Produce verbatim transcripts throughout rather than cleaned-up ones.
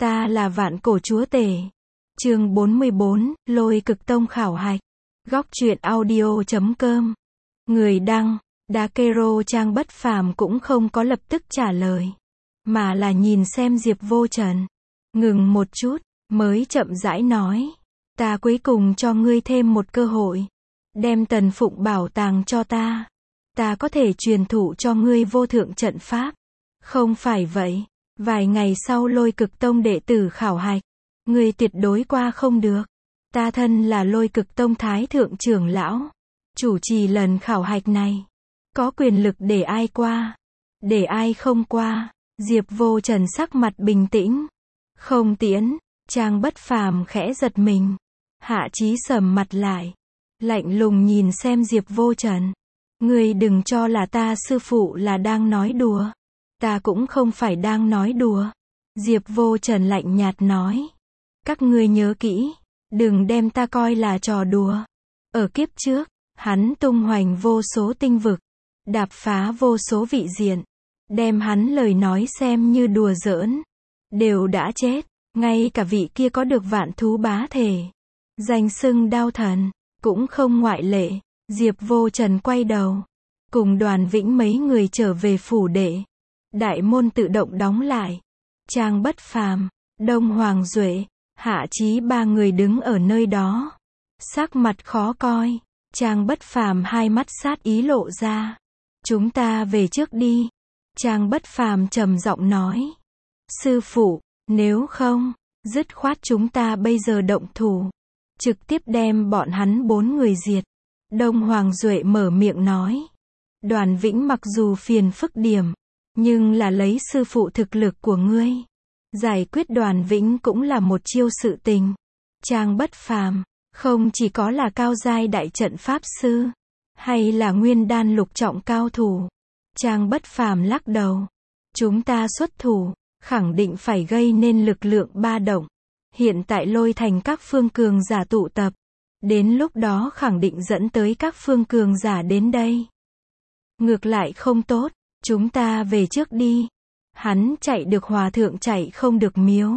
Ta là Vạn Cổ Chúa Tể. Chương bốn mươi bốn, Lôi Cực Tông khảo hạch. Góc truyện audio chấm com. Người đăng, Dakero Trang Bất Phàm cũng không có lập tức trả lời, mà là nhìn xem Diệp Vô Trần. Ngừng một chút, mới chậm rãi nói. Ta cuối cùng cho ngươi thêm một cơ hội. Đem Tần Phụng bảo tàng cho ta. Ta có thể truyền thụ cho ngươi vô thượng trận pháp. Không phải vậy, vài ngày sau Lôi Cực Tông đệ tử khảo hạch, ngươi tuyệt đối qua không được. Ta thân là Lôi Cực Tông Thái Thượng trưởng lão, chủ trì lần khảo hạch này, có quyền lực để ai qua, để ai không qua. Diệp Vô Trần sắc mặt bình tĩnh. Không tiễn. Trang Bất Phàm khẽ giật mình. Hạ Chí sầm mặt lại, lạnh lùng nhìn xem Diệp Vô Trần. Ngươi đừng cho là ta sư phụ là đang nói đùa. Ta cũng không phải đang nói đùa. Diệp Vô Trần lạnh nhạt nói. Các ngươi nhớ kỹ, đừng đem ta coi là trò đùa. Ở kiếp trước, hắn tung hoành vô số tinh vực, đạp phá vô số vị diện, đem hắn lời nói xem như đùa giỡn, đều đã chết. Ngay cả vị kia có được vạn thú bá thể, danh xưng đao thần, cũng không ngoại lệ. Diệp Vô Trần quay đầu, cùng Đoàn Vĩnh mấy người trở về phủ đệ. Đại môn tự động đóng lại. Trang Bất Phàm, Đông Hoàng Duệ, Hạ Chí ba người đứng ở nơi đó, sắc mặt khó coi. Trang Bất Phàm hai mắt sát ý lộ ra. Chúng ta về trước đi. Trang Bất Phàm trầm giọng nói. Sư phụ, nếu không, dứt khoát chúng ta bây giờ động thủ, trực tiếp đem bọn hắn bốn người diệt. Đông Hoàng Duệ mở miệng nói. Đoàn Vĩnh mặc dù phiền phức điểm, nhưng là lấy sư phụ thực lực của ngươi, giải quyết Đoàn Vĩnh cũng là một chiêu sự tình. Trang Bất Phàm không chỉ có là cao giai đại trận pháp sư, hay là nguyên đan lục trọng cao thủ. Trang Bất Phàm lắc đầu. Chúng ta xuất thủ, khẳng định phải gây nên lực lượng ba động. Hiện tại Lôi Thành các phương cường giả tụ tập, đến lúc đó khẳng định dẫn tới các phương cường giả đến đây. Ngược lại không tốt, chúng ta về trước đi. Hắn chạy được hòa thượng chạy không được miếu.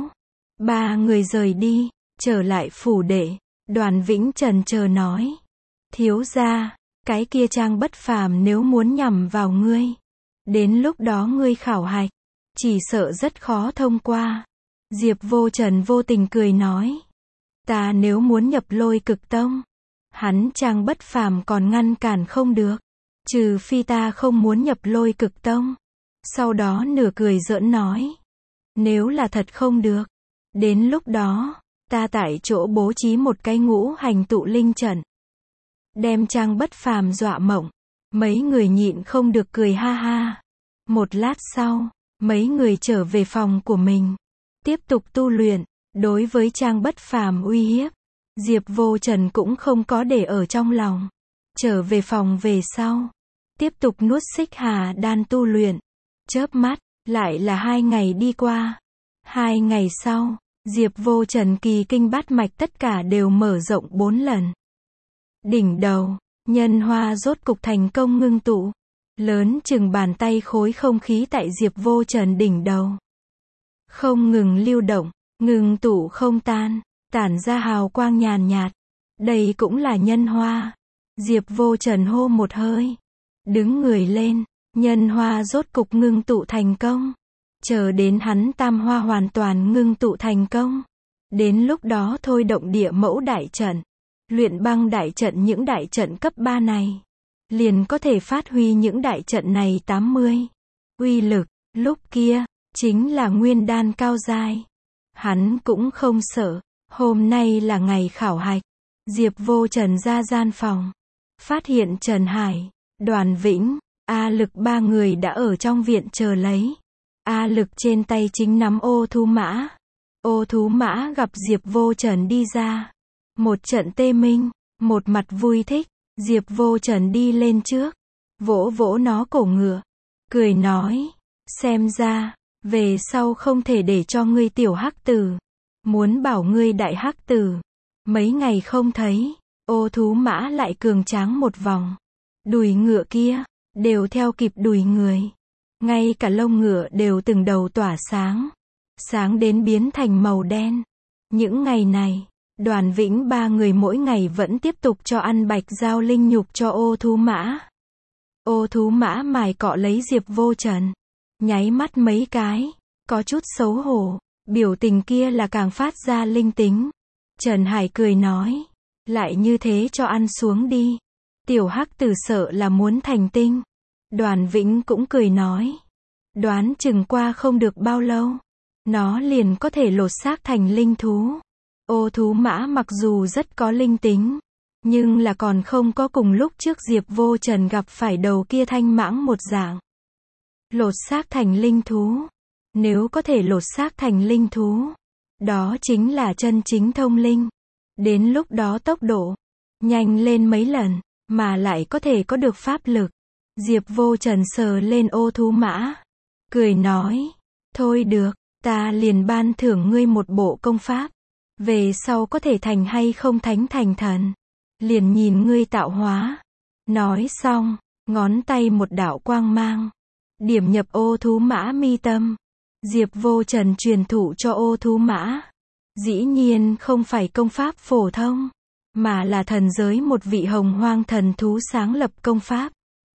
Ba người rời đi, trở lại phủ đệ. Đoàn Vĩnh chần chờ nói. Thiếu gia, cái kia Trang Bất Phàm nếu muốn nhằm vào ngươi, đến lúc đó ngươi khảo hạch, chỉ sợ rất khó thông qua. Diệp Vô Trần vô tình cười nói. Ta nếu muốn nhập Lôi Cực Tông, hắn Trang Bất Phàm còn ngăn cản không được. Trừ phi ta không muốn nhập Lôi Cực Tông. Sau đó nửa cười giỡn nói. Nếu là thật không được, đến lúc đó, ta tại chỗ bố trí một cái ngũ hành tụ linh trận, đem Trang Bất Phàm dọa mộng. Mấy người nhịn không được cười ha ha. Một lát sau, mấy người trở về phòng của mình, tiếp tục tu luyện. Đối với Trang Bất Phàm uy hiếp, Diệp Vô Trần cũng không có để ở trong lòng. Trở về phòng về sau, tiếp tục nuốt Xích Hà đan tu luyện. Chớp mắt, lại là hai ngày đi qua. Hai ngày sau, Diệp Vô Trần kỳ kinh bát mạch tất cả đều mở rộng bốn lần. Đỉnh đầu, nhân hoa rốt cục thành công ngưng tụ. Lớn chừng bàn tay khối không khí tại Diệp Vô Trần đỉnh đầu, không ngừng lưu động, ngưng tụ không tan, tản ra hào quang nhàn nhạt. Đây cũng là nhân hoa. Diệp Vô Trần hô một hơi, đứng người lên. Nhân hoa rốt cục ngưng tụ thành công. Chờ đến hắn tam hoa hoàn toàn ngưng tụ thành công, đến lúc đó thôi động địa mẫu đại trận, luyện băng đại trận, những đại trận cấp ba này, liền có thể phát huy những đại trận này tám mươi. Uy lực, lúc kia, chính là nguyên đan cao giai. Hắn cũng không sợ. Hôm nay là ngày khảo hạch. Diệp Vô Trần ra gian phòng, phát hiện Trần Hải, Đoàn Vĩnh, A Lực ba người đã ở trong viện chờ lấy. A Lực trên tay chính nắm ô thú mã. Ô thú mã gặp Diệp Vô Trần đi ra, một trận tê minh, một mặt vui thích. Diệp Vô Trần đi lên trước, vỗ vỗ nó cổ ngựa, cười nói. Xem ra, về sau không thể để cho ngươi tiểu hắc tử, muốn bảo ngươi đại hắc tử. Mấy ngày không thấy, ô thú mã lại cường tráng một vòng. Đùi ngựa kia, đều theo kịp đùi người. Ngay cả lông ngựa đều từng đầu tỏa sáng. sáng đến biến thành màu đen. Những ngày này, Đoàn Vĩnh ba người mỗi ngày vẫn tiếp tục cho ăn bạch giao linh nhục cho Ô Thú Mã. Ô Thú Mã mài cọ lấy Diệp Vô Trần, nháy mắt mấy cái, có chút xấu hổ, biểu tình kia là càng phát ra linh tính. Trần Hải cười nói, lại như thế cho ăn xuống đi. Tiểu hắc tử sợ là muốn thành tinh. Đoàn Vĩnh cũng cười nói, đoán chừng qua không được bao lâu, nó liền có thể lột xác thành linh thú. Ô Thú Mã mặc dù rất có linh tính, nhưng là còn không có cùng lúc trước Diệp Vô Trần gặp phải đầu kia thanh mãng một dạng. Lột xác thành linh thú. Nếu có thể lột xác thành linh thú, đó chính là chân chính thông linh. Đến lúc đó tốc độ nhanh lên mấy lần, mà lại có thể có được pháp lực. Diệp Vô Trần sờ lên Ô Thú Mã, cười nói, thôi được, ta liền ban thưởng ngươi một bộ công pháp. Về sau có thể thành hay không thánh thành thần, liền nhìn ngươi tạo hóa. Nói xong, ngón tay một đạo quang mang, điểm nhập Ô Thú Mã mi tâm. Diệp Vô Trần truyền thụ cho Ô Thú Mã, dĩ nhiên không phải công pháp phổ thông, mà là thần giới một vị hồng hoang thần thú sáng lập công pháp.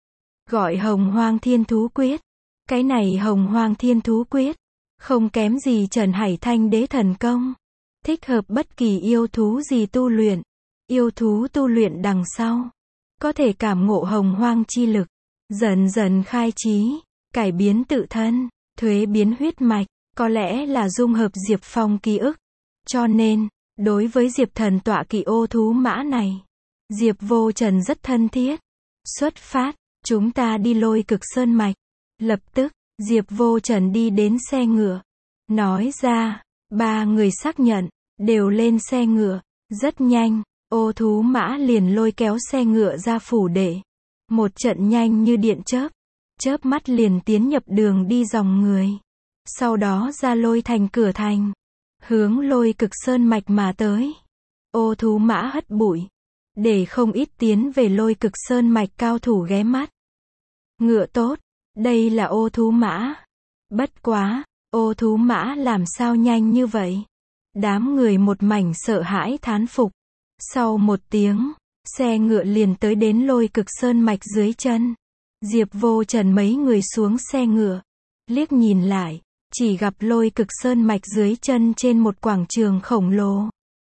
Gọi Hồng Hoang Thiên Thú Quyết. Cái này Hồng Hoang Thiên Thú Quyết, không kém gì Trần Hải Thanh Đế thần công. Thích hợp bất kỳ yêu thú gì tu luyện. Yêu thú tu luyện đằng sau, có thể cảm ngộ hồng hoang chi lực, dần dần khai trí, cải biến tự thân, thuế biến huyết mạch, có lẽ là dung hợp Diệp Phong ký ức. Cho nên, đối với Diệp Thần tọa kỵ Ô Thú Mã này, Diệp Vô Trần rất thân thiết. Xuất phát, chúng ta đi Lôi Cực Sơn Mạch. Lập tức, Diệp Vô Trần đi đến xe ngựa, nói ra, ba người xác nhận, đều lên xe ngựa. Rất nhanh, Ô Thú Mã liền lôi kéo xe ngựa ra phủ đệ. Một trận nhanh như điện chớp, chớp mắt liền tiến nhập đường đi dòng người. Sau đó ra Lôi Thành cửa thành, hướng Lôi Cực Sơn Mạch mà tới. Ô Thú Mã hất bụi, để không ít tiến về Lôi Cực Sơn Mạch cao thủ ghé mắt. Ngựa tốt, đây là Ô Thú Mã. Bất quá, Ô Thú Mã làm sao nhanh như vậy? Đám người một mảnh sợ hãi thán phục. Sau một tiếng, xe ngựa liền tới đến Lôi Cực Sơn Mạch dưới chân. Diệp Vô Trần mấy người xuống xe ngựa, liếc nhìn lại, chỉ gặp Lôi Cực Sơn Mạch dưới chân trên một quảng trường khổng lồ.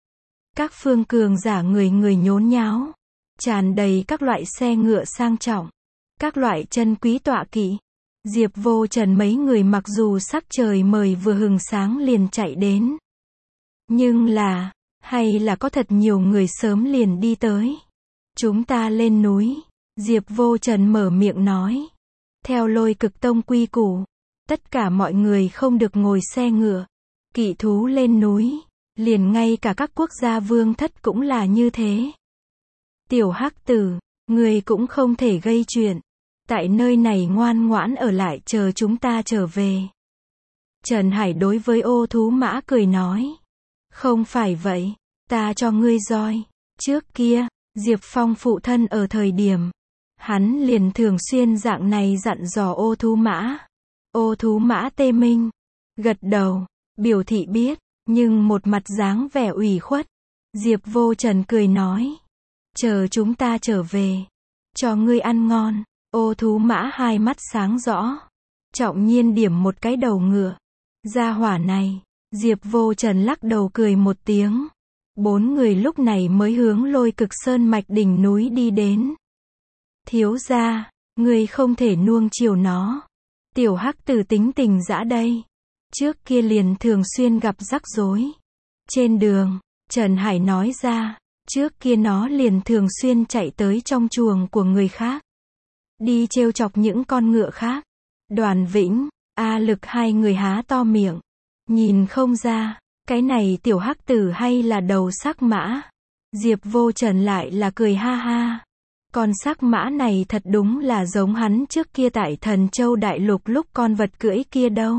Các phương cường giả người người nhốn nháo, tràn đầy các loại xe ngựa sang trọng, các loại chân quý tọa kỵ. Diệp Vô Trần mấy người mặc dù sắc trời mời vừa hừng sáng liền chạy đến, nhưng là, hay là có thật nhiều người sớm liền đi tới. Chúng ta lên núi, Diệp Vô Trần mở miệng nói. Theo Lôi Cực Tông quy củ, tất cả mọi người không được ngồi xe ngựa, kỵ thú lên núi, liền ngay cả các quốc gia vương thất cũng là như thế. Tiểu Hắc Tử, người cũng không thể gây chuyện, tại nơi này ngoan ngoãn ở lại chờ chúng ta trở về. Trần Hải đối với Ô Thú Mã cười nói. Không phải vậy, ta cho ngươi roi. Trước kia, Diệp Phong phụ thân ở thời điểm, hắn liền thường xuyên dạng này dặn dò Ô Thú Mã. Ô Thú Mã tê minh, gật đầu, biểu thị biết, nhưng một mặt dáng vẻ ủy khuất. Diệp Vô Trần cười nói, chờ chúng ta trở về, cho ngươi ăn ngon. Ô Thú Mã hai mắt sáng rõ, trọng nhiên điểm một cái đầu ngựa. Gia hỏa này, Diệp Vô Trần lắc đầu cười một tiếng. Bốn người lúc này mới hướng Lôi Cực Sơn Mạch đỉnh núi đi đến. Thiếu gia, ngươi không thể nuông chiều nó. Tiểu Hắc Tử tính tình dã đây. Trước kia liền thường xuyên gặp rắc rối. Trên đường, Trần Hải nói ra, trước kia nó liền thường xuyên chạy tới trong chuồng của người khác, đi trêu chọc những con ngựa khác. Đoàn Vĩnh, A Lực hai người há to miệng, nhìn không ra, cái này Tiểu Hắc Tử hay là đầu sắc mã. Diệp Vô Trần lại là cười ha ha. Con sắc mã này thật đúng là giống hắn trước kia tại Thần Châu Đại Lục lúc con vật cưỡi kia đâu.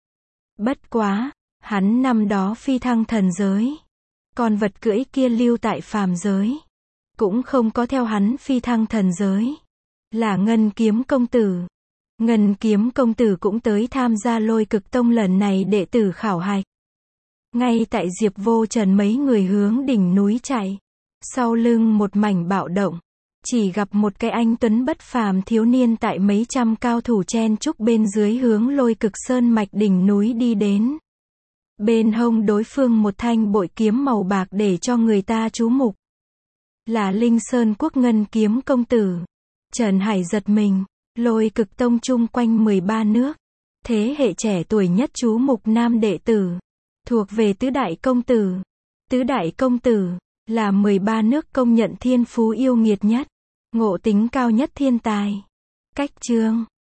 Bất quá, hắn năm đó phi thăng thần giới, con vật cưỡi kia lưu tại phàm giới, cũng không có theo hắn phi thăng thần giới. Là Ngân Kiếm công tử. Ngân Kiếm công tử cũng tới tham gia Lôi Cực Tông lần này đệ tử khảo hạch. Ngay tại Diệp Vô Trần mấy người hướng đỉnh núi chạy. Sau lưng một mảnh bạo động. Chỉ gặp một cái anh tuấn bất phàm thiếu niên tại mấy trăm cao thủ chen chúc bên dưới hướng Lôi Cực Sơn mạch đỉnh núi đi đến. Bên hông đối phương một thanh bội kiếm màu bạc để cho người ta chú mục. Là Linh Sơn Quốc Ngân Kiếm công tử. Trần Hải giật mình, Lôi Cực Tông chung quanh mười ba nước. Thế hệ trẻ tuổi nhất chú mục nam đệ tử. Thuộc về tứ đại công tử. Tứ đại công tử, là mười ba nước công nhận thiên phú yêu nghiệt nhất. Ngộ tính cao nhất thiên tài. Cách chương